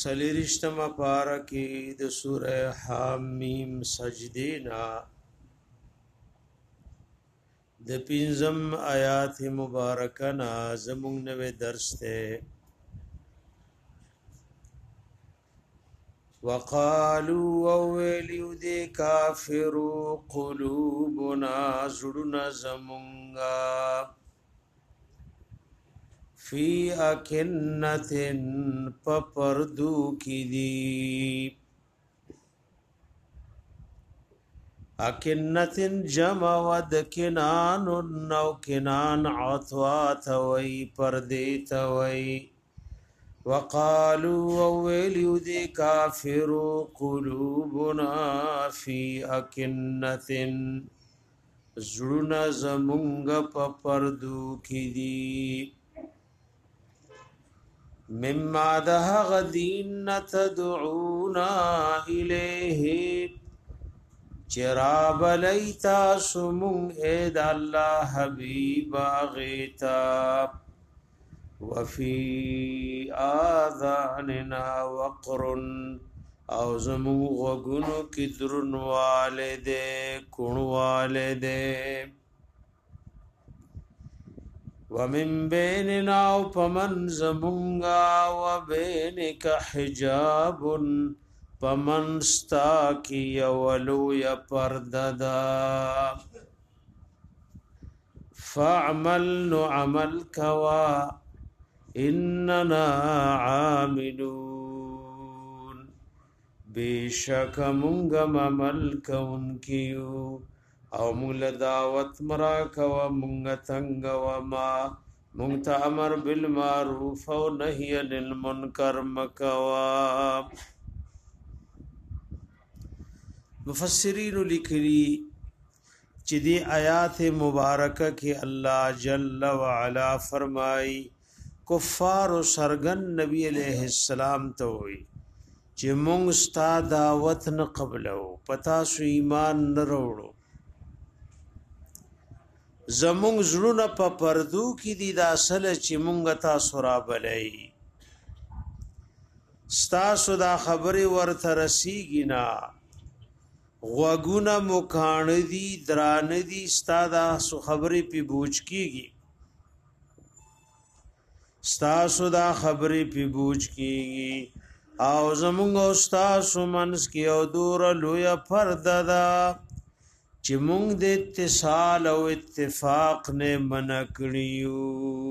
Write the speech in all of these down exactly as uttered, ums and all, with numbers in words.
سلیرشتم پارکی د سوره حامیم سجدینا د پنځم آیات مبارکنا زمونږ نوې درس ته وقالوا ويليو دي كافروا قلوبنا زړونه زمونږه فی اکنتن پپردو کی دی اکنتن جمع ود کنان نو کنان عطوات وی پردیت وی وقالوا ویلیو دی کافرو قلوبنا فی اکنتن زړونه زمونږه پپردو کی دی مما ده غدین تدعونا الیه چراب لیتا سمون اید اللہ حبیب آغیتا وفی آذاننا وقرن او زمون غگنو کی درن والدے کن والدے ومن بیننا وپمن زمونگا وبینک حجاب پمن ستاکی یولو یا پرددا فاعمل نو عمل کوا اننا عاملون بیشک مونگم عمل کون کیو او مونږ دعوت مرا کوا مونږ څنګه و ما مونږ ته امر بالمعروف او نهي عن المنکر مکوا مفسرین لیکلي چې دی آیات مبارکه کې الله جل وعلا فرمای کفار سرغن نبی علیہ السلام ته وي چې مونږ ستا دعوت نه قبلو پتا سو ایمان نه وروړو زمونږ زړونه په پردو کې دي د اصل چې مونږ تاسو را بلای ستاسو دا خبره ورته رسیږي نه غوګونه مکان دي دران دي ستاده سو خبره په بوج کیږي ستاسو دا خبره په بوج کیږي او زمونږ استاد منس کې او دور لوی پرده ده چې مونږ د اتصال او اتفاق نه منع کړیو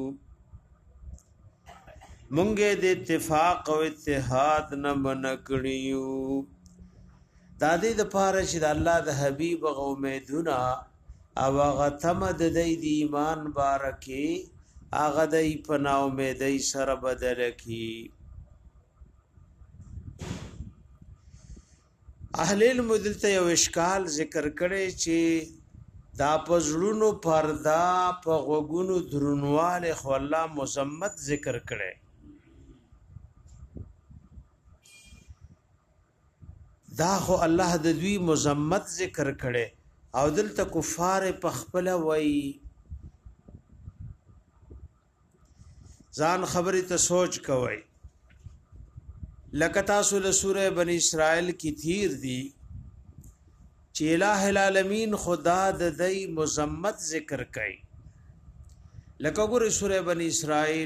مونږ د اتفاق او اتحاد نه منع کړیو د دې لپاره چې د الله د حبيب غو امیدونه او هغه تمد د ایمان بارکه هغه د پنا امیدای سره بدل کی اهل علم دلته یو اشکال ذکر کړي چې دا پزړونو پردا په غوګونو درنواله خو الله مزمت ذکر کړي دا خو الله د دوی مزمت ذکر کړي او دلته کفار په خپل وای ځان خبرې ته سوچ کوي لکه تاسو له سوره بنی اسرائیل کی تیر دی چې الہ العالمین خدا د دای مزمت ذکر کړي لکه ګوره سوره بنی اسرائیل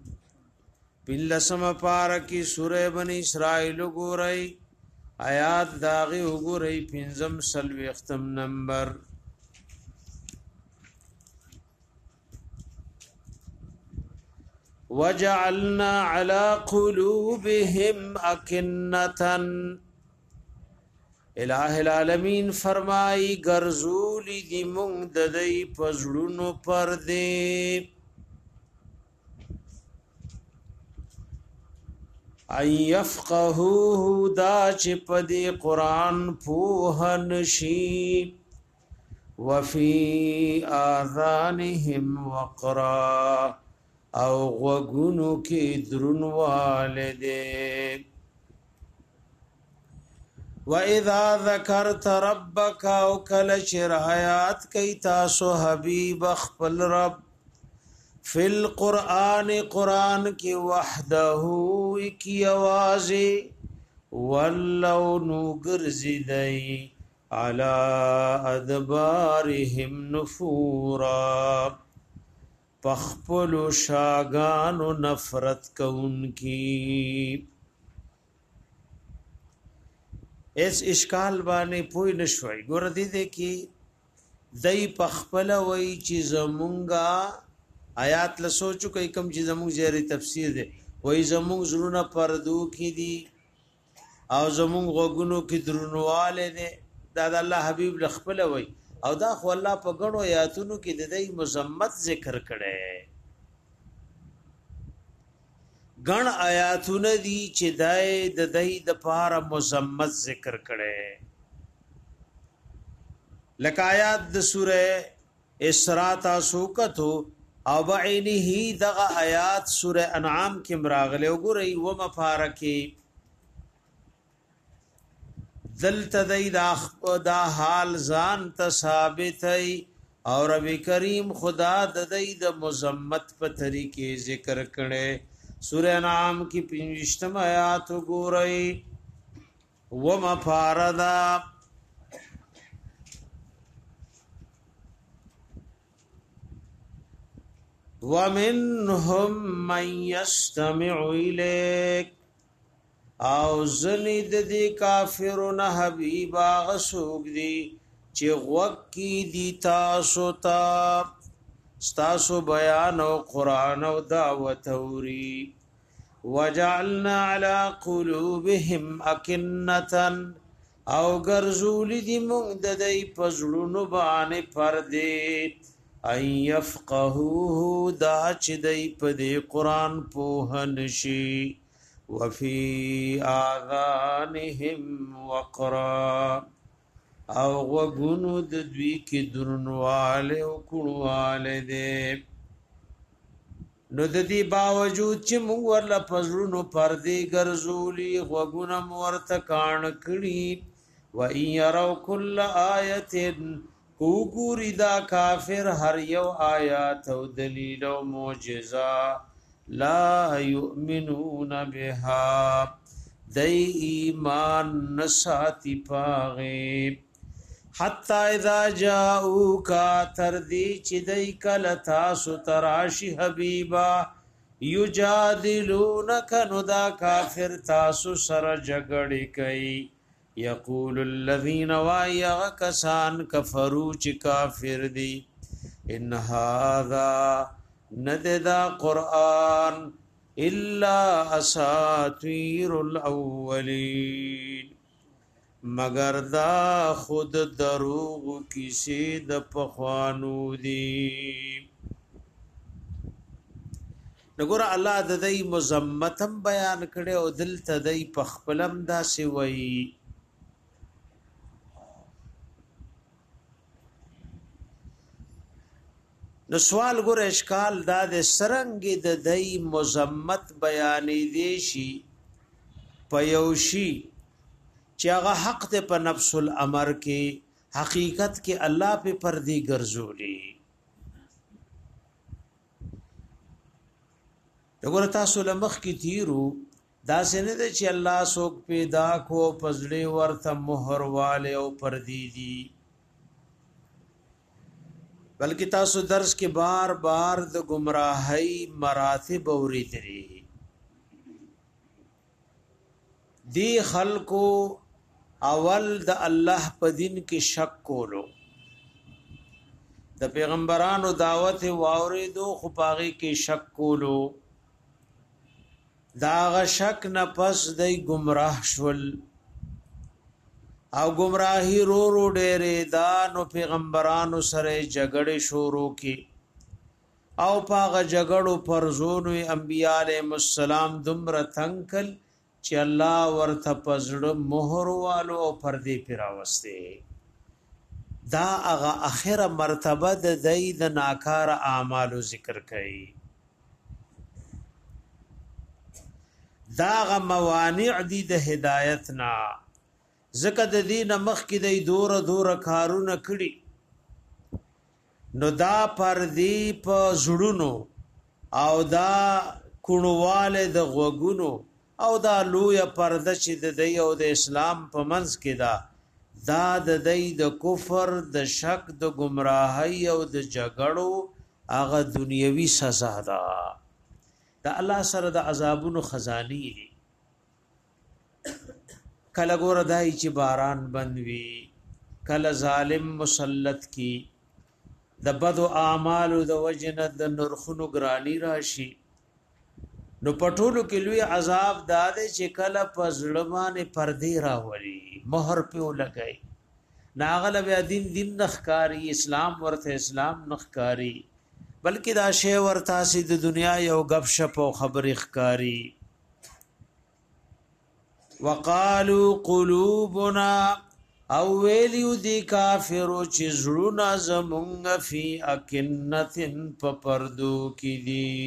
بلسم پارکی سوره بنی اسرائیل ګورئ آیات داغه وګورئ پنځم سلوي ختم نمبر وجعلنا على قلوبهم أكنة الہ العالمین فرمائی گرزولی دی مونگ ددئی پزڑونو پر دے ان یفقهوه دا چپ دی قرآن پوہن شی وفی آذانهم وقرا او غوگونو کی درن والدے وَإِذَا ذَكَرْتَ رَبَّكَ او کل شرایات کی تاسو حبیب خپل رب فی القرآن قرآن کی وحده کی آوازی ولو نگرزدی علی ادبارهم نفورا پخپل شاگان و نفرت کون کی. اس اشکال باندې پوی نشوي. ګور دې دې کې دای پخپل وای چې زمونږه آیات له سوچو کوي کوم چې زمونږ زیری تفسیر دی وای زمونږ زړونه پردو کې دي او زمونږ غوګونو کې درنواله دي دا د الله حبیب لخپل وای او دا خو الله په غړو آیاتونو کې د دې مذمت ذکر کړي. غن آیاتونه دي چې دای د دې د پاره مذمت ذکر کړي. لکه آیات د سوره اسراء تاسو کتو او بعینه دغه آیات سوره انعام کې مراغله وګورئ و مفارکی دلته دا حال ځان ته ثابت ای او رب کریم خدا د دې د مذمت په طریقې ذکر کړي. سوره انعام کی پنځشتم آیات وګورئ و مفاردا ومنهم من يستمع إليك او زنید دی کافرون حبیبا غسوک دی چه غوکی دی تاسو تا ستاسو بیان و قرآن و دعوت اوری وجعلنا على قلوبهم اکنتا او گرزولی دی مونگ دی پزرون بان پردی ان يفقهوه دا چې دی په دې قران پوهن شي وفي اذانهم وقرا او وغونو د دوی کې درنواله او کړواله دي. نو د دې باوجود چې موږ ورله پزړونو پردې ګرځولي وغونه ورته کان کړي و ان يروا كل آیه کوګوري دا کافر هر یو آیات او دلیل او معجزه لا یؤمنون بها دای ایمان نساتی پاغه حتا اذا جاءوک تردی چې دای کله تاسو تراشی حبیبا یجادلونک نو دا کافر تاسو سره جګړه کوي. یقول الذين وایغ کسان کفروا چ کافر دی ان هذا نددا قران الا اساطير الاولين مگر دا خود دروغ کیسه د پخوانو دی. نګور الله د دې مذمتم بیان کړي او دل تدای پخپلم دا سی وای نو سوال ګور اشکال دا د سرنګ د دای مذمت بیانې دی شي پيوشي چې هغه حق ته په نفس الامر کې حقیقت کې الله په پردي ګرځولي. وګوره تاسو لمخ کې تیرو دا سینه ده چې الله څوک پیدا کو پزړې ورته مہر والے او پردي دي بلکې تاسو درس کې بار بار د گمراهۍ مراتب اوریدلې دی. خلقو اول د الله په دین کې شک کولو د پیغمبرانو دعوت واوریدو خو پاغي کې شک کولو دا غ شک نه پس دی گمراه شول او گمراهی رو رو ډېرې دا نو پیغمبرانو سره جګړې شروع کی او پاغه جګړو پرزونو انبیاء علیهم السلام دمر تنکل چې الله ورته پزړه مہر والو او پردې پیراوسته. دا هغه اخره مرتبه د دای د ناکار اعمالو ذکر کړي. دا غ موانع دي د هدایت نا زکه د دین مخ کې د دور دور کارونه کړي نو دا پر دی په زړونو او دا کونواله د غوګونو او دا لوی پرده چې د دی او د اسلام په منځ کې دا دا د دی د کفر د شک د گمراهی او د جګړو هغه دنیوي سزا ده دا الله سره د عذابونو خزانی کله ګور دای چې باران بندوي کله ظالم مسلط کی د بدو اعمالو د وجنه د نرخونو ګرانی راشي نو پټولو کې لوی عذاب داده چې کله پزړمانه پردې راولي مہر په لګای ناغل بیا دین دین نخکاری اسلام ورته اسلام نخکاری بلکې دا شی ورته سي د دنیا یو غب شپ او خبر اخکاری وقالو قلوبنا او ویلیو دی کافرو چې زړونه زمونږ فی اکنتن په پردو کې دي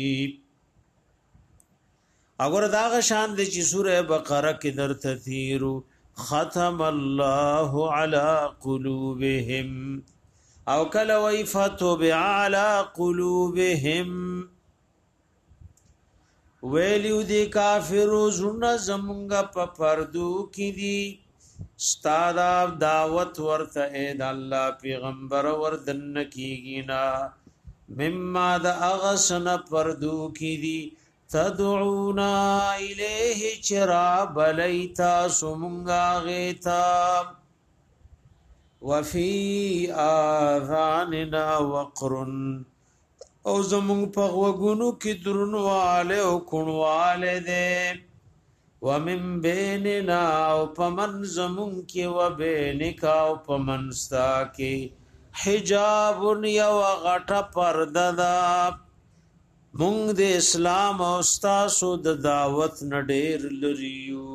اگر داغ شان دی چې سوره بقره کې درته تیرو ختم الله علی قلوبهم او کله وی فتوبع علی قلوبهم ویلیو دی کافرو زړونه زمونږ په پردو کې دي استاد دعوت ورته اې د الله پیغمبر وردن کیږي نا مما د اغسن پردو کی دی تدعونا الیه چرا بلیتا سمنگا غیتا وفی آذاننا وقرن او زمونږ په غوږونو کې درنواله او کڼواله ده ومن بیننا او پمن زمون کی و بینکا او پمن ستا کی حجاب یو غټه پرده دا مونږ د اسلام او استاسو د دعوت نډیر لریو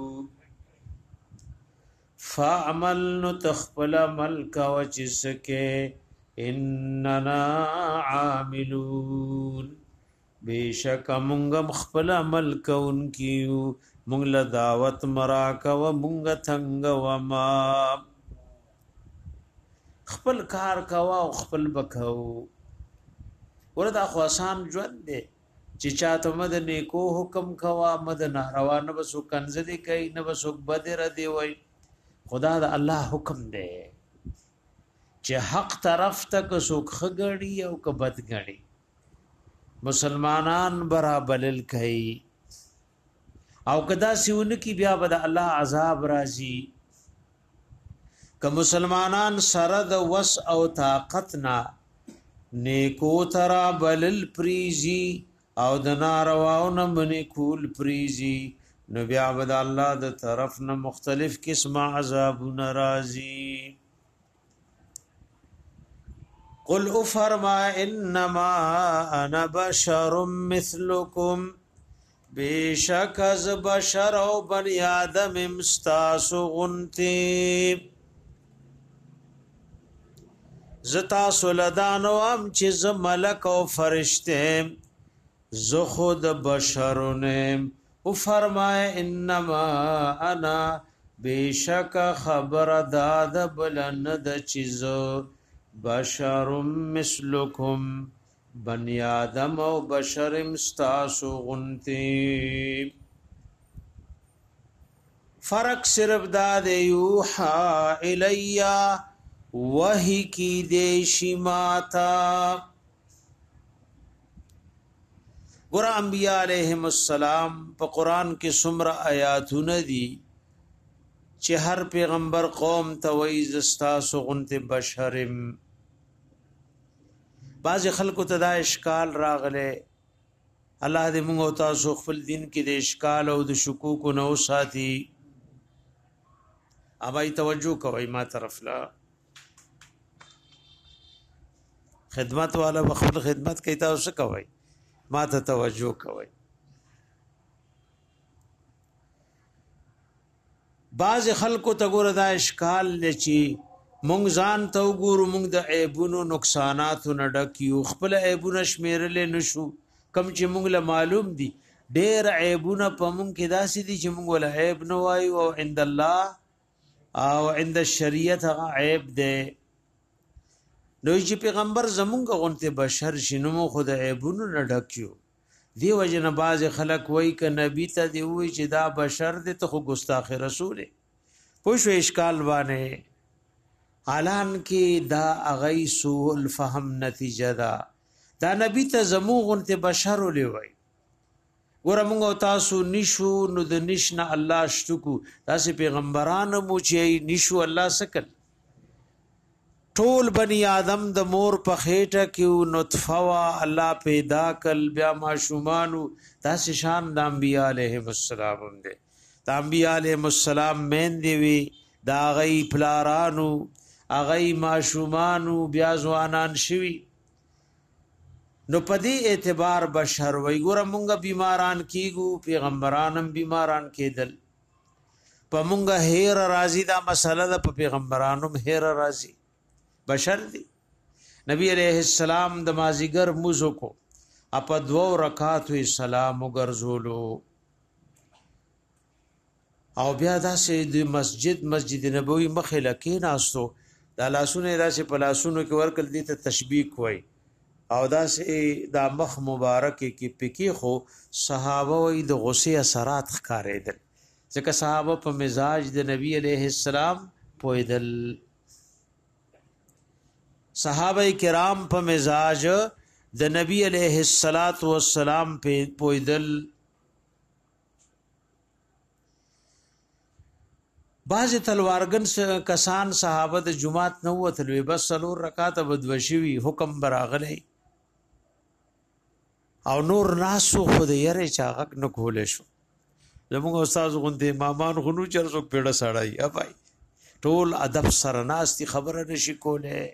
فعمل نو تخپل ملک او چسکه اننا عاملون بیشک مونږ خپل عمل کوونکیو مونږ له دعوت مراکا و مونږ څنګه و ما خپل کار کوا او خپل بکاو ورته خاصان ژوند دي چې چاته مد نیکو حکم کوا مد ناروا نه وسو کنز دي کوي نه وسو بدر دی وای خدا دا الله حکم دی چې حق طرف تک سوک خګړی او ک بدګړی مسلمانان برابرل کوي او کدا سیون کی بیا بد الله عذاب راځي که مسلمانان سره د وس او طاقت نا نیکو ترا بلل پریزی او د نارواو نه منی کول پریزی نو بیا بد الله د طرف نه مختلف قسم عذاب ناراضی قل او فرما انما انا بشر مثلکم بیشک از بشر او بنی آدم امستاسو غنتی زتا سولدانو ام چیز ملک او فرشتے زو خود بشرونم او فرمائے انما انا بیشک خبر داد بلند چیزو بشر مثلکم بنی آدم او بشر مستاسو غنتی فرق صرف داد یوحا الیا وحی کی دیشی ماتا گرہ انبیاء علیہم السلام پا قرآن کے سمر آیاتون دی چه هر پیغمبر قوم تویز استاسو غنت بشرم بعض خلکو ته دا اشکال راغله الله دې موږ او تاسو خپل دین کې د اشکال او د شکوک نو ساتي اوبای توجه کوي ما طرف لا خدمت والا خپل خدمت کوي تاسو کوي ما ته توجه کوي بعض خلکو ته ګور دا اشکال لچی مونږ ځان ته وګورو مونږ د عیبونو نقصاناتو نه ډکیو خپل عیبونه شمیرل نشو کم چې مونږ له معلوم دي ډېر عیبونه په مونږ کې داسې دي چې مونږ له عیب نه وایو او عند الله او عند الشریعت هغه عیب ده نو چې پیغمبر زمونږ غونته بشر شنو خو د عیبونو نه ډکیو دی وجنه باز خلق وای ک نبی ته دی وای چې دا بشر دی ته خو ګستاخ رسول پوښ اشکال باندې اعلان کې دا اغی سوء الفهم نتیجه دا دا نبی ته زموغ ته بشر ولوي ګور موږ تاسو نشو نو د نشنه الله شتکو تاسو پیغمبرانو مو چې نشو الله سکل ټول بنی آدم د مور په خېټه کې نطفه وا الله پیدا کل بیا ماشومانو تاسو شان د انبیاء علیهم السلام هم دي د انبیاء علیهم السلام مین دی وی دا غي پلارانو اغي ماشومانو بیا ځوانان شوي نو پدې اعتبار بشر وای ګور مونږه بیماران کیګو پیغمبرانم بیماران کېدل په مونږه هیر راضی دا مسله د پیغمبرانم هیر راضی بشر دی نبی علیہ السلام د مازیګر موزو کو اپ دو رکعات وی سلام وګرځولو او بیا دا سه د مسجد مسجد نبوی مخه لکې ناستو دا لاسونه دا سه پلاسونو کې ورکل دي ته تشبیه کوي او دا سه دا مخ مبارک کې پکې خو صحابه وی د غصه اثرات ښکارېدل ځکه صحابه په مزاج د نبی علیہ السلام پویدل صحابه کرام په مزاج د نبی علیہ الصلات والسلام په پویدل باز تلوارګن کسان صحابه د جمعات نو وتلوي بس سلور رکعات بدوشوي حکم براغله او نور ناسو خود یره چاغک نه کولې شو زموږ استاد غونډه امامان غنو چر څوک پیړه سړای ابای ټول ادب سره ناستي خبره نشي کوله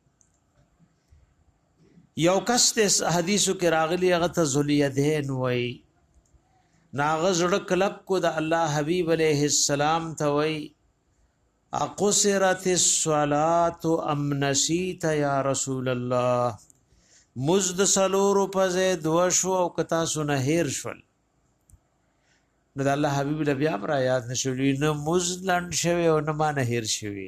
یو کس د حدیثو کې راغلی هغه ته ذلیدین وای ناغه زړه کلک کو د الله حبیب علیہ السلام ته وای اقصرت الصلاه ام نسیت یا رسول الله مزد سلور په زید وشو او کتا سن هیر شول نو د الله حبیب له بیا را یاد نشولې نو مزلن شوی او نه مان هیر شوی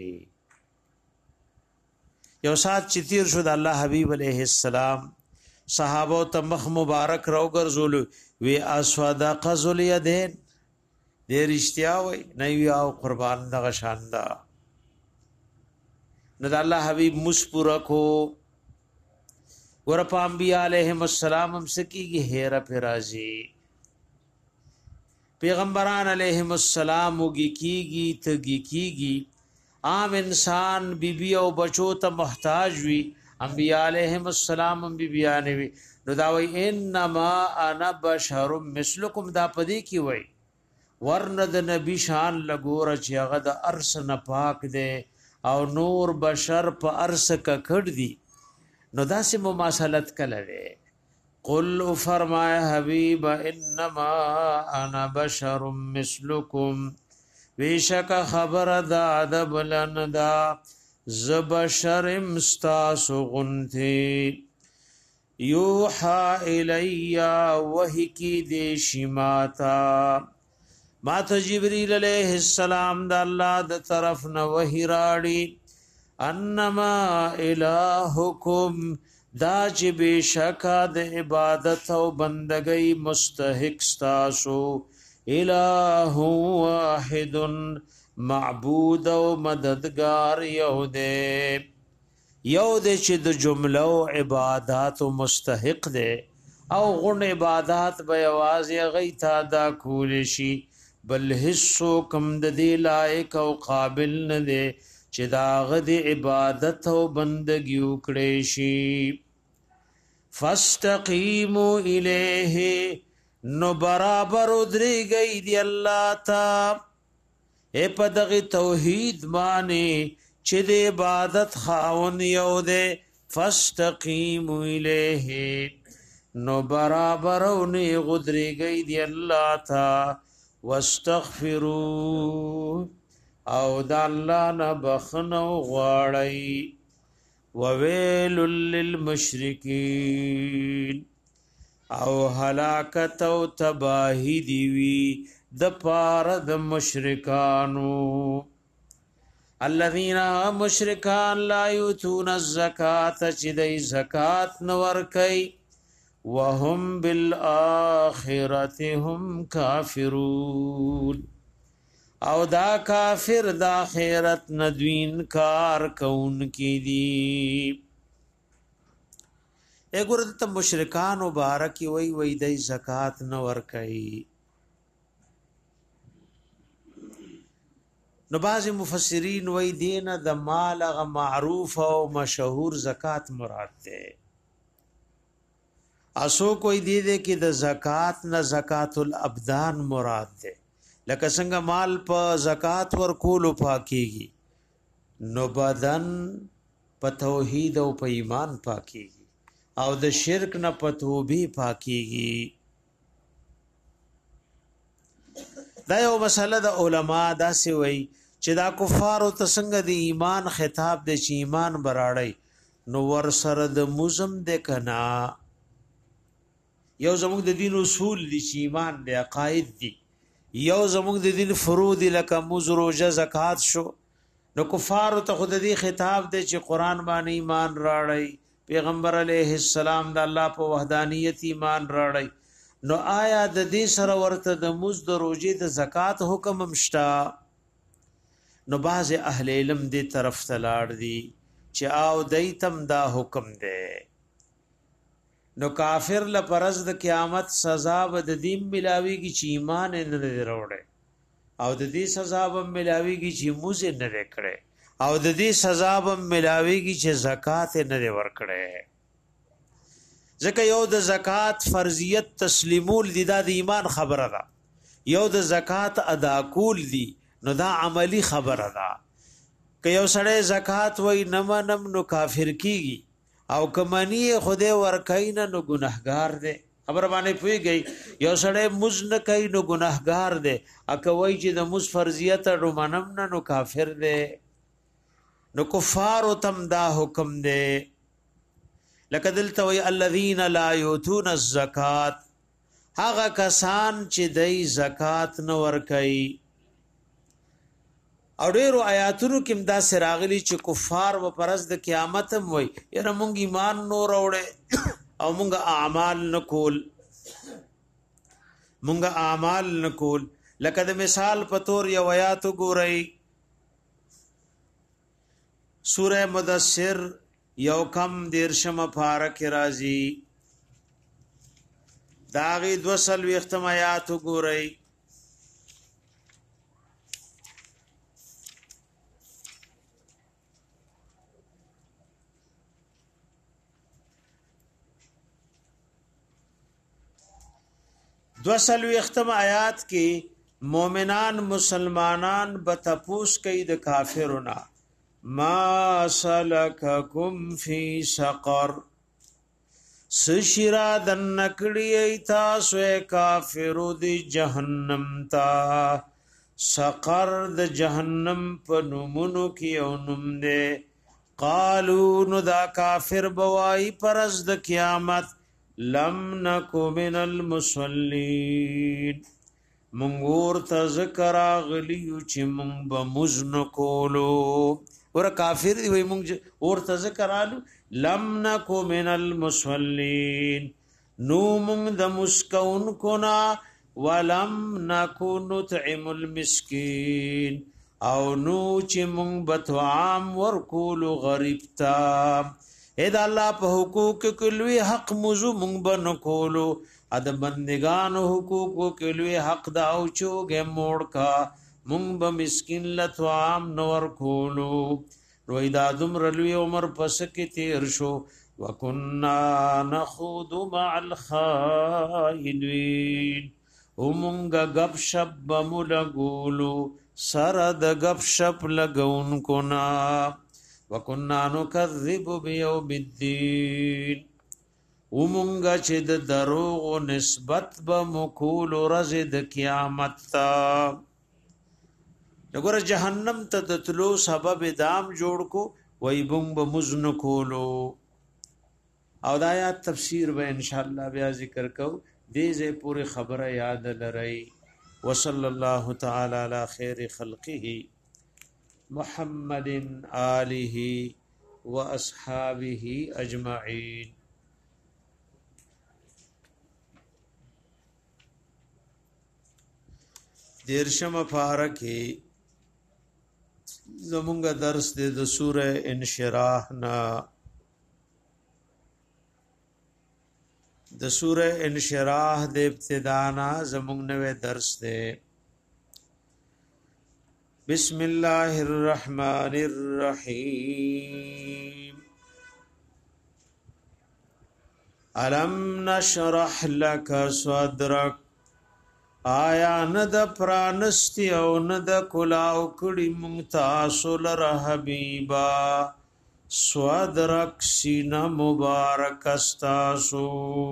یو سات چې تیر شو د الله حبیب علیہ السلام صحابه ته مخ مبارک راو ګرځول وی اسوادق ذل یدین دې رښتیا وای نه وی او قربان دغه شاندا نو د الله حبیب مسپورا کو ور په انبیاء علیهم السلام هم سکیږي هیر پرازی پیغمبران علیهم السلام وګی کیږي تګی کیږي عام انسان بی بی او بچو ته محتاج وی انبیاء علیهم السلام بی بیان وی نو دا وی انما انا بشر مثلکم دا پدی کی وی ورن د نبی شان لګور چې هغه د ارس نه پاک دی او نور بشر په ارس کا کړ دی نو دا سه مماثلت کړي قل فرمایا حبیب انما انا بشر مثلکم ویشک خبر دا ادب لن دا زبشر مستاسو غنتی یوحا الیا وحی کی دیشی ماتا ماتا جبریل علیہ السلام دا اللہ دا طرف نا وحی راڑی انما الہکم دا چی بیشکا دا عبادت و بندگی مستحق ستاسو الہ واحد معبود و مددگار یو دے یو دے چې د جمله او عبادت مستحق دے او غن عبادت به आवाज غی تا دا کول شي بل حصو کم د دی لایق او قابل نه دے چې دا غد عبادت او بندگی وکړي شي فاستقیموا الیه نو برابر ادری گئی دی اللہ تا اے پدغی توحید مانے چھ دے عبادت خاون یو دے فاستقیموا الیہ نو برابر انہی غدری گئی دی اللہ تا واستغفرو او دا اللہ نبخنو غاڑی وویل للمشرکین او هلاکت او تباہی دیوی د پار د مشرکانو الذين مشرکان لا یوتون الزکات چې د زکات نور کوي وهم بالآخرة هم کافرون او دا کافر دا آخرت ندوین کار کون کی دی اگر ته مشرکان مبارک وی وی د زکات نه ور کوي نو بعض مفسرین وی دینه د مال غ معروف او مشهور زکات مراد ده اسو کوئی دی دے کې د زکات نه زکات الابدان مراد ده لکه څنګه مال په زکات ور کولو پاکيږي نو بدن په توحید او په ایمان پاکيږي او د شرک نه پتوبي پاکيږي دا یو مسله د علما دا سی وای چې دا کفار او تسنګ د ایمان خطاب د چې ایمان براړی نو ور سره د مزم د کنا یو زموږ د دین اصول دي چې ایمان د عقاید دي یو زموږ د دین فروض لکه مز روزه زکات شو نو کفار ته خود دې خطاب دی چې قران باندې ایمان راړی پیغمبر علیه السلام د الله په وحدانیت ایمان راړی نو آیا د دې سره ورته د مز د روزه د زکات حکم مشتا نو باز اهل علم دې طرف تلاړ دي چې او دیتم دا حکم دی نو کافر لپرز د قیامت سزا ود دیم ملاویږي چې ایمان نه وروړي او د دې سزا به ملاویږي چې موزه نه وکړي او د دې سزا به ملاویږي چې زکات نه ورکړي ځکه یو د زکات فرضیت تسلیمول دي د ایمان خبره ده یو د زکات ادا کول دي نو دا عملی خبره ده که یو سړی زکات وای نه منم نو کافر کیږي او کمنی خدای ورکاین نو گناهګار دی خبر باندې پويږي یو سړی مز نه کوي نو گناهګار دی اکوي چې د مز فرضیت رو منم نه نو کافر دی نو کفار تم دا حکم دی لکه دلته وی الذين لا يؤتون الزکات هغه کسان چې دای زکات نه ور کوي او ډیرو آیاتونو کې امدا سراغلی چې کفار و پرز د قیامت هم وای یره مونږ ایمان نو راوړې او مونږ اعمال نکول مونږ اعمال نکول لکه د مثال په تور یو آیات ګورئ سوره مدثر یو کم دیرشم پارک راځي داغي دوسل وختم آیات ګورئ دوسلو اختم آیات کې مومنان مسلمانان بتپوس کوي د کافرنا ما سلککم فی سقر سشرا دن نکړی تاسو کافرو دی جهنم تا سقر د جهنم په نومونو کې او نوم دی قالو نو دا کافر بوای پرز د قیامت لم نکو من المصلین منگور تا ذکر آغلیو چی منگ بمزن کولو ورہ کافر دی وی منگ اور تا ذکر آلو لم نکو من المصلین نو منگ دمسکون کنا ولم نکو نطعم المسکین او نو چی منگ بطعام ورکولو غریب تا اې دا الله په حقوق کې لوی حق موضوع مونږ بن کولو اد بندگان حقوق کې لوی حق دا او چوغه موړ کا مونږ به مسكين لطعام نور کولو روي دا دمر لوی عمر پس کې تیر شو وکنا نخوض مع الخائنين ومونږ غب شپ بملګولو سره د غب شپ لګون کو نا وکنا نکذب بیوم الدین ومونگا چه د دروغ و نسبت با مکول و رزد قیامت تا نگور جہنم تا دتلو سبب دام جوڑ کو وی بنگ با مزن کولو او دایات تفسیر با انشاءاللہ بیا ذکر کو دیزے پوری خبر یاد لرئی وصل اللہ تعالی علی خیر خلقه محمد آلہ و اصحابہ اجمعین دیرشم پارہ کې زمونږ درس دی د سوره انشراح نا د سوره انشراح د ابتدانا زمونږ نوې درس دی. بسم الله الرحمن الرحیم. الم نشرح لك صدرك، آیا نه د پرانستی او نه د کلاو کړي مونږ تاسو لره حبیبا صدرک سینه مبارک استاسو.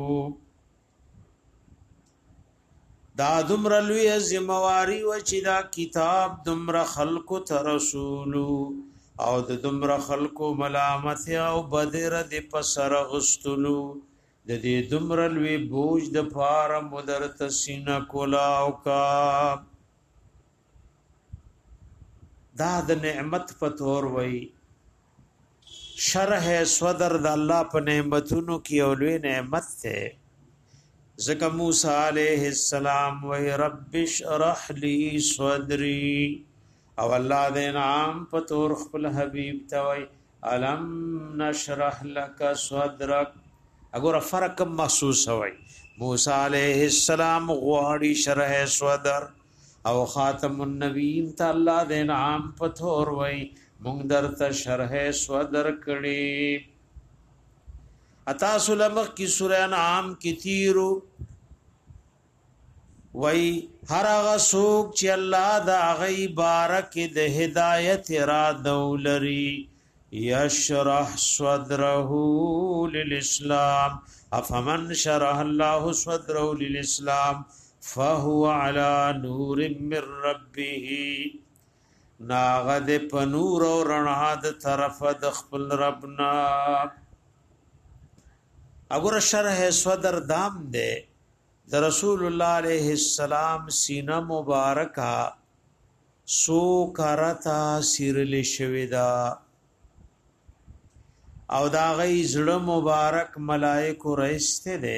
دا دمر لوی زمواری و چې دا کتاب دمر خلقو ته رسولو او د دمر خلقو ملامت او بدر د پسر غستلو د دې دمر لوی بوج د پار مدرت سینه کولاو کا. دا د نعمت پتور وای شرح صدر د الله په نعمتونو کې اولوی نعمت ته. زکه موسی علیہ السلام وی رب اشرح لی صدری او الله د انعام پتور خپل حبیب ته وی الم نشرح لك صدرک. اگر فرق محسوس ہوئی موسی علیہ السلام غواړي شرح صدر او خاتم النبیین ته الله د انعام پتور وای مونږ درته شرح صدر کړي. اتا سلمخ کی سورہ انعام کی تیرو وای هر هغه څوک چې الله د غی بارک د هدایت را دولری یشرح صدره للاسلام افمن شرح الله صدره للاسلام فهو على نور من ربه. ناغد پنور او رڼا د طرف د خپل ربنا. اگر شرح صدر دام دے د رسول الله علیہ السلام سینه مبارکا سو کرتا سیرل شویدا او دا غي زړه مبارک ملائکه رئیسته ده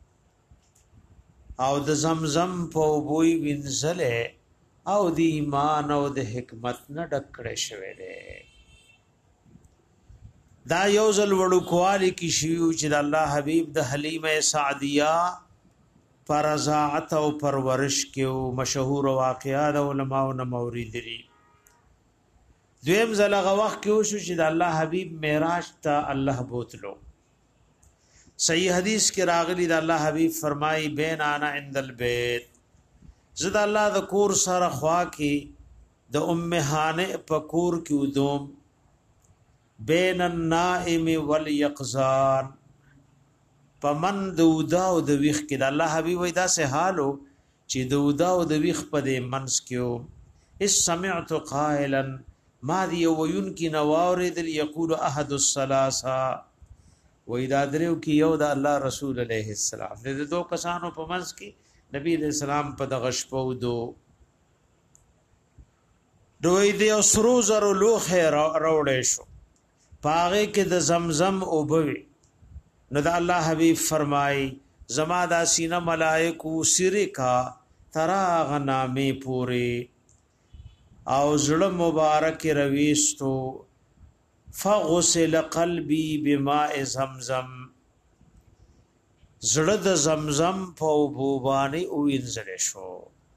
او د زمزم په بوئی وینځله او د ایمان او د حکمت نه ډکړې شوی ده. دا یو ځل وړو کوالی کی شیو چې د الله حبیب د حلیمه سعدیه پر رضاعت او پرورش کې مشهور واقعات علماء او موریدری. دویم زلغه وخت کې وشو چې د الله حبیب معراج ته الله بوتلو. صحیح حدیث کې راغلی د الله حبیب فرمایي بین انا عند البيت، زد الله د کور سره خوا کې د ام هانه په کور کې ودوم بین النائم والیقظان پمن د ودا او د ویخ کې د الله حبیب وای دا سه حالو چې د ودا او د ویخ په دې منس کې اس سمعت قائلا ما دی وین کی نوارد یقول احد الثلاثه و اذا درو کی یو د الله رسول علیہ السلام د دو کسانو په منځ کې نبی علیہ السلام په دغش په دو دوی دی سرو زر لوخه راوړې شو پاغه کې د زمزم او بوي نو د الله حبیب فرمای زما د سینه ملائکو سری کا تراغ نامه پوری او زړه مبارک رويستو فغسل قلبي بماء زمزم زړه د زمزم په بوبانی او انزل شو.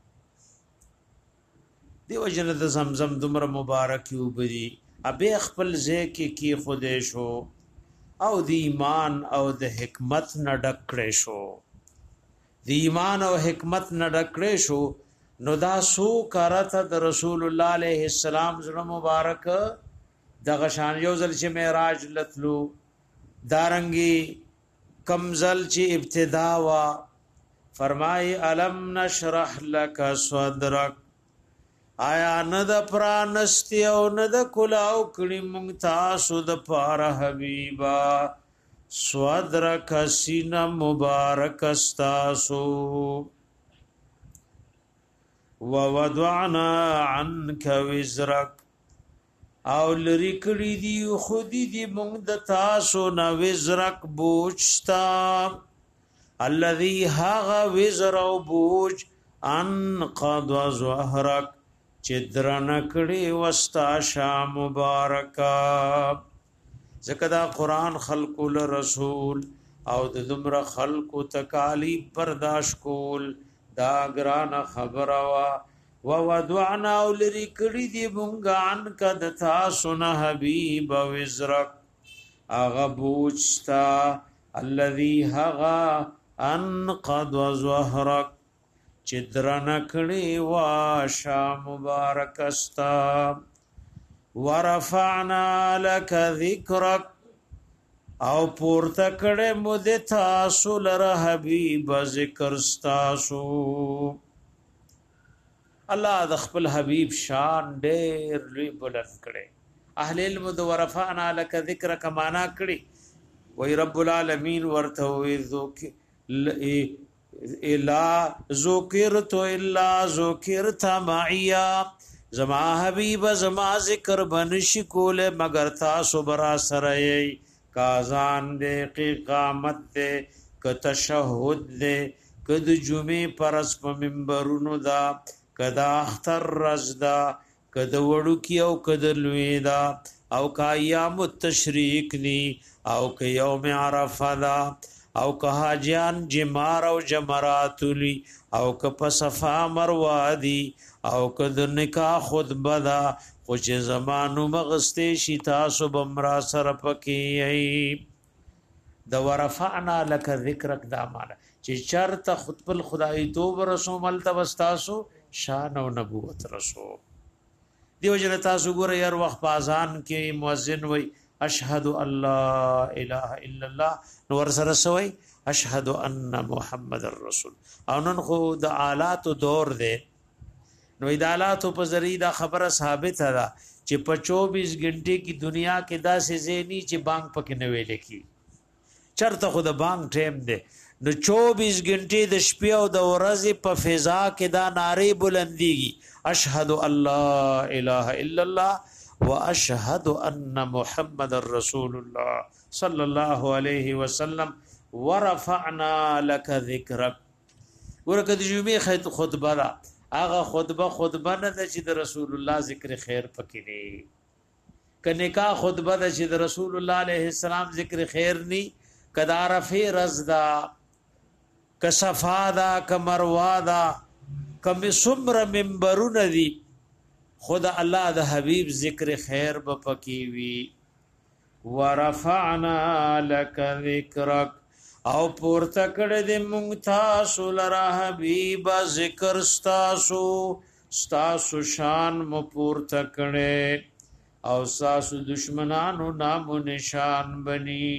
دیو جن د زمزم دمر مبارک یو بدی ابه خپل ځکه کی خوده شو او د ایمان او د حکمت نه ډکړې شو. د ایمان او حکمت نه ډکړې شو نو دا سو کارته د رسول الله علیه السلام زړه مبارک د غشان یو ځل چې معراج لتلو دارنګي کمزل چې ابتدا وا فرمای الم نشرح لك صدرك، آیا نه د پرانستی او نه د کلاو کړي مونږ تاسو د پاره حبیبا صدرک سینه مبارک استاسو. ووضعنا عنك وزرك او لری کړي دی خودی دی مونږ د تاسو نه وزرک بوجتا الذي هاغ وزر او بوج ان قد ظهرك چدرنکړي وستا شا مبارکا زکدا قران خلق رسول او د دمر خلق تکالیف برداشت کول دا ګران خبره وا ووضعنا ولری کړي دی مونږه ان کد تاسو نه حبیب وزرک اغه بوجتا الذي هغا ان قد ظهرك چدرنکړي وا شا مبارک استا ورفعنا لك ذکرک او پورته کړه مود تاسو لره حبیب ذکر تاسو الله د خپل حبیب شان ډېر لوی بلند کړي اهل علم د ورفعنا لك ذکرک معنا کړي وای رب العالمین ورته وی ذوک الا ذکرت الا ذکرت معیا زما حبیب زما ذکر بنشی کول مگر تاسو برا سره کازان دې کی قامت دې ک تشهود دې کد جمعه پرس په منبرونو دا کدا اختر رزدا کد وړو کیو کد لوی دا او کا ایام التشریق نی او ک یوم عرفه دا او که حاجیان جمار او جمرات لی او که په صفا مروه دی او که د نکاح خطبه دا خو چې زمانو مغستې شي تاسو بمرا سره پکې ای د ورفعنا لك ذکرک دا معنا چې چرته خطبه خدای توب رسول التبستاسو شان او نبوت رسول دیو جن تاسو ګور یار وخت اذان کې مؤذن وای اشهد الله اله الا الله نور سره سوی اشهد ان محمد الرسول او نن خو د آلات دور دی نو د آلات په ذریعہ دا خبره ثابت ده چې په چوبیس غنټه کې دنیا کې داسې زینی چې بانک پکې نه ویل کی چرته خو د بانک ټیم دی نو چوبیس غنټه د شپې او د ورځې په فضا کې دا ناره بلنديږي اشهد الله اله الا الله واشهد ان محمد رسول الله صلی الله علیه وسلم ورفعنا لك ذکرک ورکه د جمعې خطبه را هغه خطبه خطبه نه ده چې د رسول الله ذکر خیر پکې دی کنه کا خطبه ده چې د رسول الله علیه السلام ذکر خیر ني کدا رفع رزدا کصفا دا کمروا دا کم سمر منبرون دی خدا الله د حبیب ذکر خیر به پکې وی ورفعنا لك ذکرک او پورته کړه دې مونږ تاسو لرا حبیب ذکر تاسو تاسو شان مو پورته کړه او تاسو دشمنانو نام نشان بني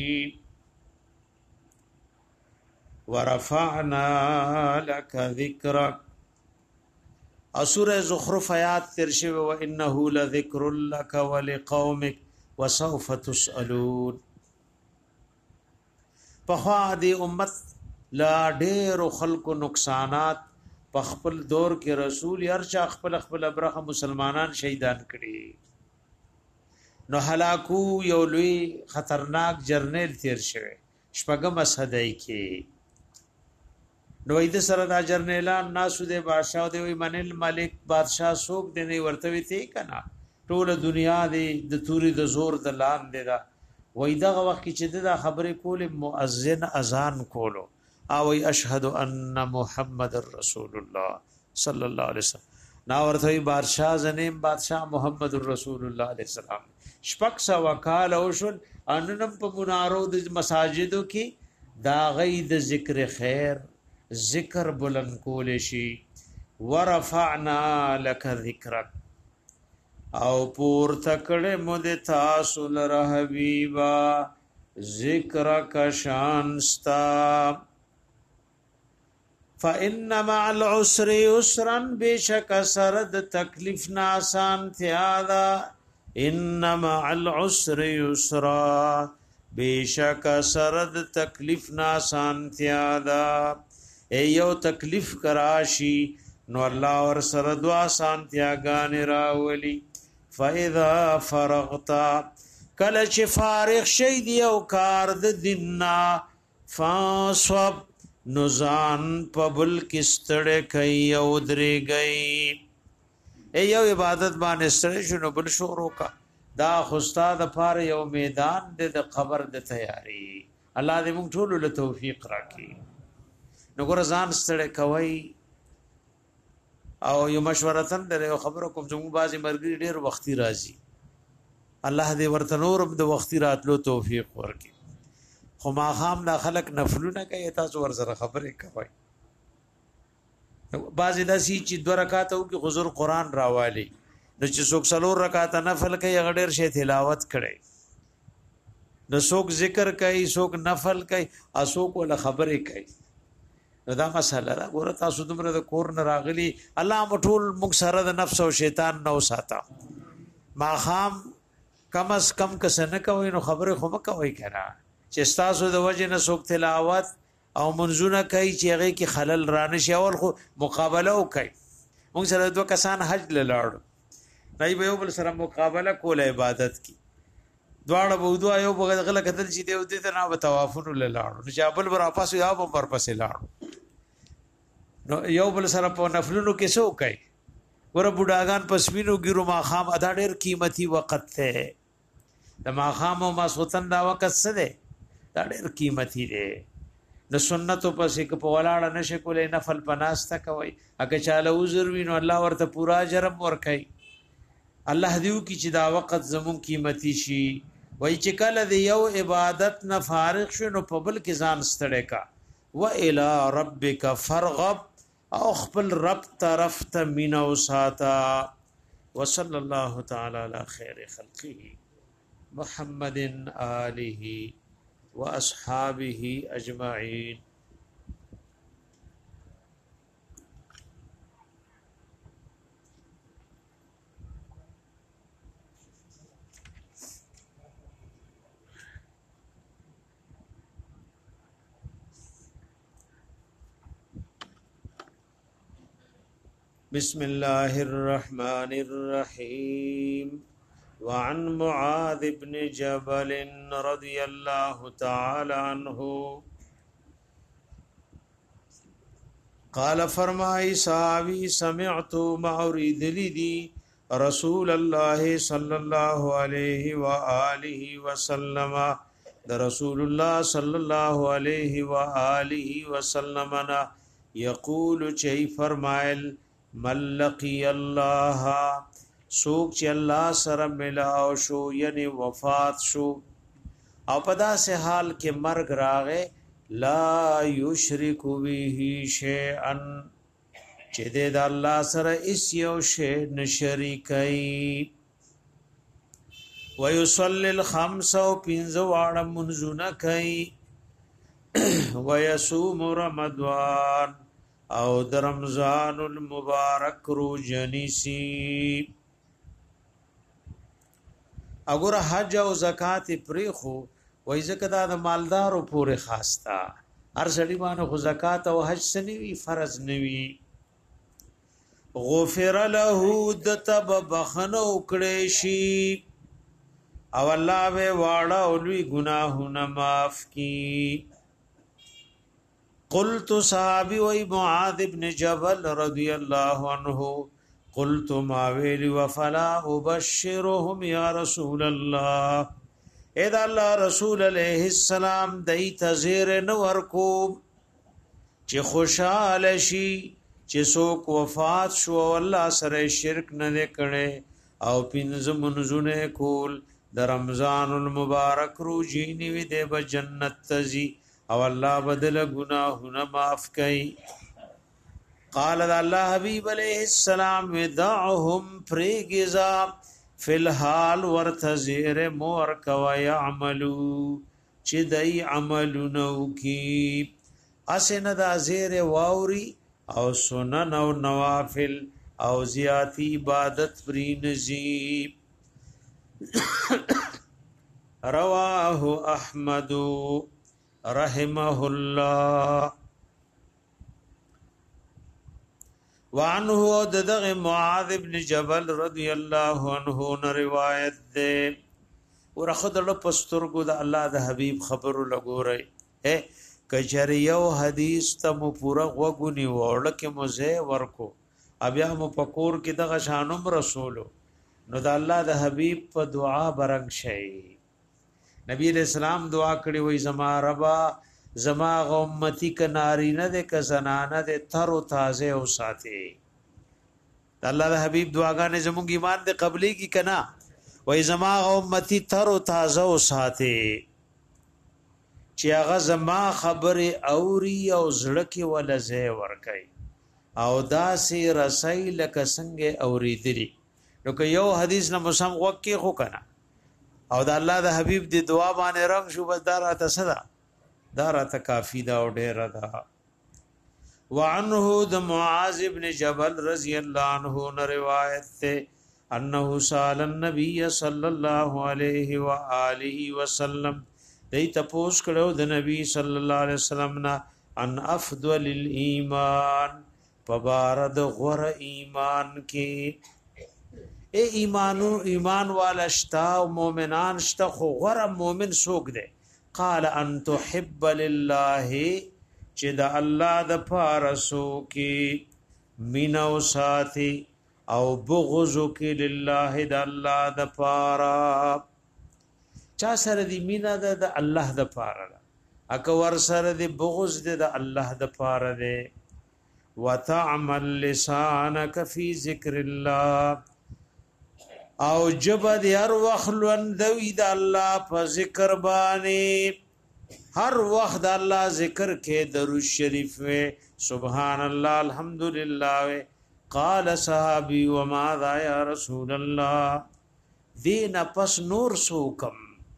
ورفعنا لك ذکرک سورہ زخرف آیات ترشی و انه لذکر لك ولقومك وسوف تسألون پخوا دی امت لا ډېر خلق نقصانات په خپل دور کې رسول ارچا خپل خپل ابرخه مسلمانان شهیدان کړي نو هلاکو یو لوی خطرناک جرنیل تیر شوه شپږم صدای کې نو اید سره دا جرنیلان ناسو دے بادشاہ دے وی منل ملک بادشاہ سوک دے نه ورته وی تی کنا ټول دنیا دے د توري د زور د لان دے دا وای دا وخت چې دا خبرې کول مؤذن اذان کولو او وی اشهد ان محمد رسول الله صلی الله علیه وسلم نا ورته بادشاہ زنیم بادشاہ محمد رسول الله علیه السلام شپک سا وکال او شن اننم په منارو د مساجدو کې دا غید ذکر خیر ذکر بلند کول شي ورفعنا لك ذکرک او پور تکړه مود تاسو لره حبیبا ذکرک شانستا فان مع العسر يسرا بشک سرد تکلیف نا آسان تیادا ان مع العسر يسرا بشک سرد تکلیف نا آسان تیادا ایو تکلیف کراشی نو الله ور سره دعا سانتیاګان راولي فاذا فرغت کله چې فارغ شې دی او کار د دیننا فاصب نزان پبل کستړ کوي او درې گئی ای یو عبادت باندې ستړ شنو بل شروع کا دا خستاد پار یو میدان د قبر د تیاری الله دې موږ ټول له توفیق راکړي نو ګور ځان ستړ کوي او یو مشورتن درې خبرو کوم چې موږ بازي مرګي ډېر وختي راځي الله دې ورته نورم د وختي راتلو توفیق ورکړي خو ما خام دا خلق نفلونه کوي تاسو ور سره خبرې کوي بعضی داسي چې دوه رکعات او کې حضور قران راوالي نو چې څوک څلور رکعات نفل کوي غډیر شی تلاوت کړي نو څوک ذکر کوي څوک نفل کوي اسوک ول خبرې کوي نو دا مسله را ګوره تاسو دومره د کور نه راغلي الله مټول موږ سره د نفس او شیطان نو ساته ما خام کم از کم کسنه کوي نو خبره خو مکوي کنه چې تاسو د وجه نه څوک تلاوت او منځونه کوي چې هغه کې خلل رانه شي اول خو مقابله وکي موږ سره دوه کسان حج لاړ دای به یو بل سره مقابله کول عبادت کی دواړه بودو یو بغل غل کتل چې دی او دې نه بتوافن لاړ نو جابل بر واپس یا په پر پسې لاړ نو یو بل سره په نفلونو کې څو کوي ور بډاګان پسوینو ګیرو ما خام ادا ډېر قیمتي وخت ته د ما خام او ما سوتن دا وخت څه دی دا ډېر قیمتي دی د سنتو پسې ک په ولاړه نشه کولې نفل پناسته کوي اګه چاله عذر وینو الله ورته پورا جرم ور کوي الله دیو کی چې دا وخت زمون قیمتي شي وای چې کله دی یو عبادت نه فارغ شنو په بل کې ځان ستړی کا و الی ربک فرغب او خپل رب طرف ته مینا او ساتا وصلی الله تعالی علی خیر خلقه محمد آله واصحابه اجمعين بسم الله الرحمن الرحيم وعن معاذ بن جبل رضي الله تعالى عنه قال فرمای صحابی سمعت معرض لدی رسول الله صلى الله عليه وآله وسلم د رسول الله صلى الله عليه وآله وسلم يقول چي فرمایل ملقي الله سوک چې الله سره ملاو شو یعنی وفات شو او په داسې حال کې مرګ راغې لا یشرک به شیئا چې د الله سره اس یو شی نشریکای ويصلي الخمس او پنځه واړه منځونه کوي ويصوم رمضان او د رمضان المبارک روزنیسی اگر حج او زکات پریخو وای زکات د مالدارو پورې خاصتا هر سړي باندې خو زکات او حج سنوي فرض نوي غفر له دتب بخنو کړي شي او الله به واړه او لوی ګناهونه معاف کی قلت صحابي و معاذ بن جبل رضي الله عنه قلت ما ویلی وفلا ابشرهم یا رسول الله اذا الله رسول علیہ السلام دای تزیر نور کو چې خوشاله شي چې څوک وفات شو الله سره شرک نه کړي او پینځه منځونه کول د رمضان المبارک روزي نیوي د جنت تزي او الله بدل گناهونه معاف کړي قال الله حبيب عليه السلام ودعهم فريغزا في الحال ورتزير مور کوا يعملوا چې دای عملونو کی اسنه د ازیر واوري او سنن او نوافل او زیاتی عبادت پری نزی رواه احمد رحمه الله وعنه دغه معاذ ابن جبل رضی الله عنه نه روایت ده ورخه د پسترګو د الله د حبیب خبرو لګوري کچری یو حدیث ته مو پورا وګونی وړه کې مزه ورکو بیا مو پکور کې دغه شانم رسولو نو د الله د حبیب په دعا برنګ شي. نبی رسول الله دعا کړی وای زما ربا زما امتی ک نارینه د ک زنانه د تر او تازه او ساتي. الله د حبیب دعاګانې زموږ ایمان د قبلي کی کنا وای زما امتی تر او تازه او ساتي چې هغه زما خبره اوري او زړه کې ولزه ور کوي او داسې رسای لکه څنګه اوریدلی. نو که یو حدیث نه مسم وکي خو کنه او د الله د حبیب دی دعا باندې رنگ شو بس دارته صدا دارته کافی دا او ډیر دا. وعنه د معاذ ابن جبل رضی الله عنه نے روایت ته انه سال النبي صلی الله علیه و آله وسلم دای تپوس کړو د نبی صلی الله علیه وسلم نا ان افضل الايمان فبارد غور ایمان کې اے ایمانو ایمان والا شتا مومنان شتا خو غور مومن سوک دے. قال ان تحب لله چې د الله د پارسو کې مینا او ساتي او بغض کې لله د الله د پارا چا سره دی مینا د الله د پارا اکه ور سره دی بغض د الله د پارا دی. وتعمل لسانك في ذكر الله او جبد هر وخت لوندوی د الله په ذکر باندې هر وخت د الله ذکر کې درود شریف و سبحان الله الحمدلله. قال صحابي وما ذا يا رسول الله دین پس نور سوکم.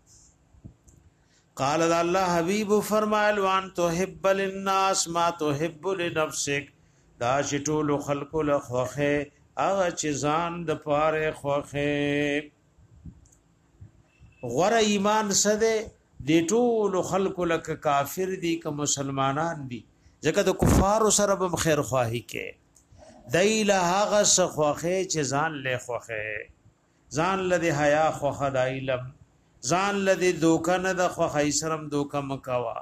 قال الله حبیب فرمایل وان تحب للناس ما تحب لنفسك دا چې ټول خلق له خوخه هغه چې ځان د پاره خوخه. غره ایمان سده د ټول خلق له کافر دي که مسلمانان دي ځکه د کفار سره به خیر خواهی کې دای له هغه خوخه چې ځان له خوخه ځان له حیا خوخه د علم ځان له دوکه نه د خوخه سرم دوکه مکوا.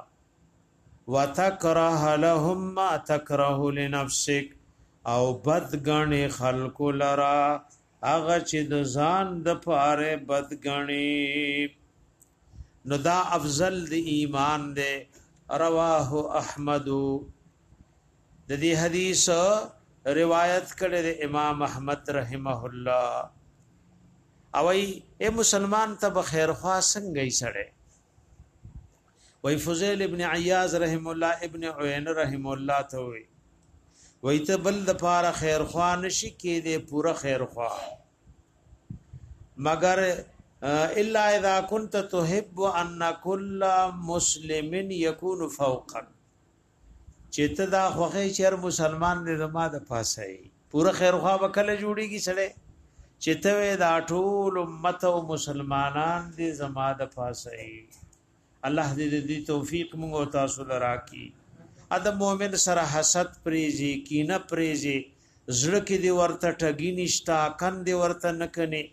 وتکره لهم ما تکره لنفسك او بدګنی خلق لرا هغه چې د ځان د پاره بدګنی نو دا افضل د ایمان دی. رواه احمد د دې حدیث روایت کړی د امام احمد رحمه الله. او ای مسلمان ته بخیر خوا څنګه یې سره وی فضیل ابن عیاض رحم الله ابن عین رحم الله ته وی وی ته بل د پاره خیر خوا نشي کې دې پورا خیر خوا مگر الا اذا كنت تحب ان كل مسلم يكون فوقا چې ته دا خوخه چیر مسلمان دې زما د پاسه پورا خیر خوا وکړه جوړیږي سره چې ته دا ټول امت او مسلمانان دې زما د پاسه الله دې دې توفیق موږ او تاسو لراکي. ادم مومن سره حسد پریزي کینه پریزي زړه کې دې ورته ټګی نشتا کن دې ورته نکني.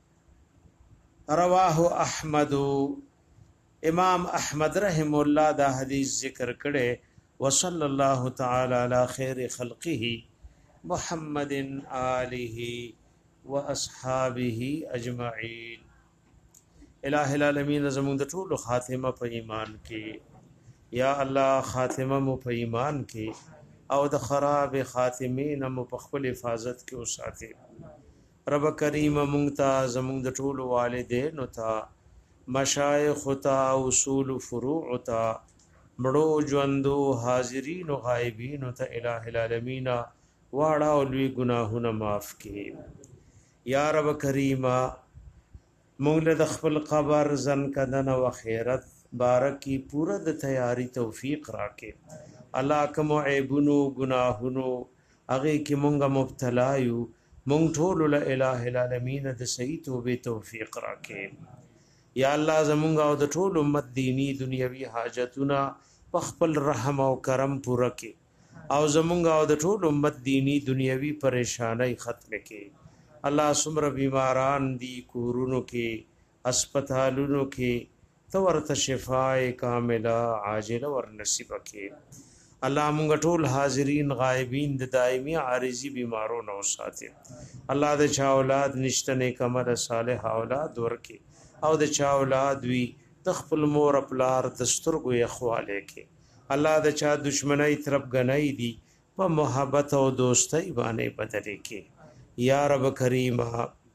رواه احمد امام احمد رحم الله دا حدیث ذکر کړي وصلی الله تعالی علی خیر خلقه محمد آله واصحابه اجمعین. الہ العالمین زمون د ټولو خاتمه په ایمان کې یا الله خاتمه مو په ایمان کې او د خراب خاتمین مو په خپل حفاظت کې وساتي. رب کریم مونږ ته زمون د ټولو والدین او ته مشایخ او ته اصول فروع او ته مړو ژوندو حاضرین او غایبین او ته الہ العالمین واړه او لوی ګناهونه معاف کړي. یا رب کریم مونږ له خپل قبر زن کدن او خیرت بارکی پورا د تیاری توفیق راکې. الله کوم عیبونو گناهونو هغه کې مونږه مبتلا یو مونږ ټول له الٰه العالمین د صحیح توبه توفیق راکې. یا الله زمونږ او د ټول امت دینی دنیوي حاجتونه په خپل رحم او کرم پوره کړي او زمونږ او د ټول امت دینی دنیوي پریشانای ختم کړي. الله سمره بیماران دی کورونو کې اسپیټالونو کې تو ورته شفای کامله عاجله ور نصیب کې الله مونږ ټول حاضرین غایبین د دایمي عارضی بیمارونو ساتي الله د چا اولاد نشته نیک عمل صالح اولاد ورکي او د چا اولاد وی د خپل مور خپلار دستورګو اخواله کې الله د چا دشمنی طرف غنۍ دي په محبت او دوستۍ باندې بدلې کې یا رب کریمه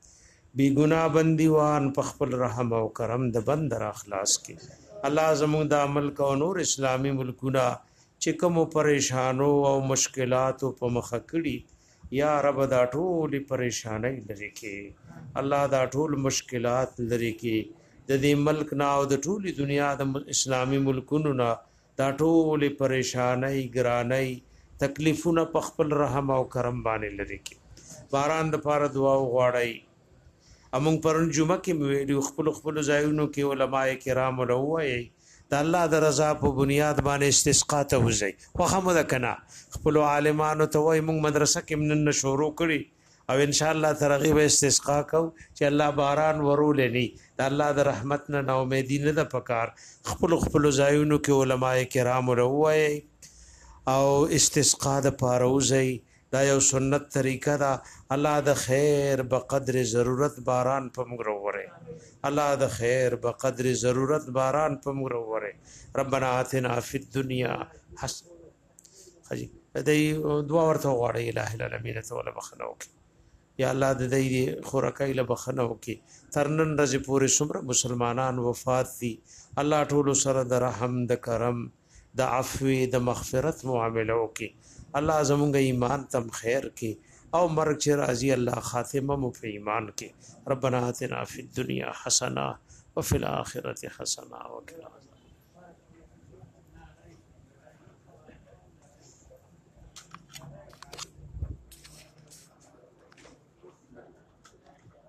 بی گناہ بندیوان په خپل رحم او کرم د بندر اخلاص کې الله زموږ د عمل کو نور اسلامی ملکونه چې کوم پریشانو او مشکلات په مخ کړي یا رب دا ټول پریشانای لري کې الله دا ټول مشکلات لري کې د دې ملک نه او د ټولي دنیا د اسلامی ملکونو نه دا ټول پریشانای ګرانای تکلیفونه په خپل رحم او کرم باندې لري کې باران د پاره دعا وغواړي امون پرون جمعه کې ویلو خپل خپل ځایونو کې علما کرام ولوي د الله د رضا په بنیاد باندې استسقا ته وځي خو خمد کنا خپل عالمانو ته وای موږ مدرسه کې من شروع کړي او ان شاء الله ترغیب استسقا کو چې الله باران ورولني د الله د رحمت نه نو امیدی نه د پکار خپل خپل ځایونو کې علما کرام ولوي او استسقا د پاروځي دا یو سنت طریقه دا الله د خیر بقدر ضرورت باران په موږ وره الله د خیر بقدر ضرورت باران په موږ وره ربنا آتنا فی الدنیا حسنه خجی دای دعا ورته غواړي الہ العالمین ته ولا بخنو یا الله د دې خورکای له بخنو کې ترنن رز پورې څومره مسلمانان وفات دي الله ټول سره د رحم د کرم د عفو د مغفرت معاملو کې الله زمونږ ایمان تم خیر کې او مرګ چې راضي الله خاتمه مو په ایمان کې ربنا آتنا فی الدنیا حسنه وفي الاخره حسنه وقنا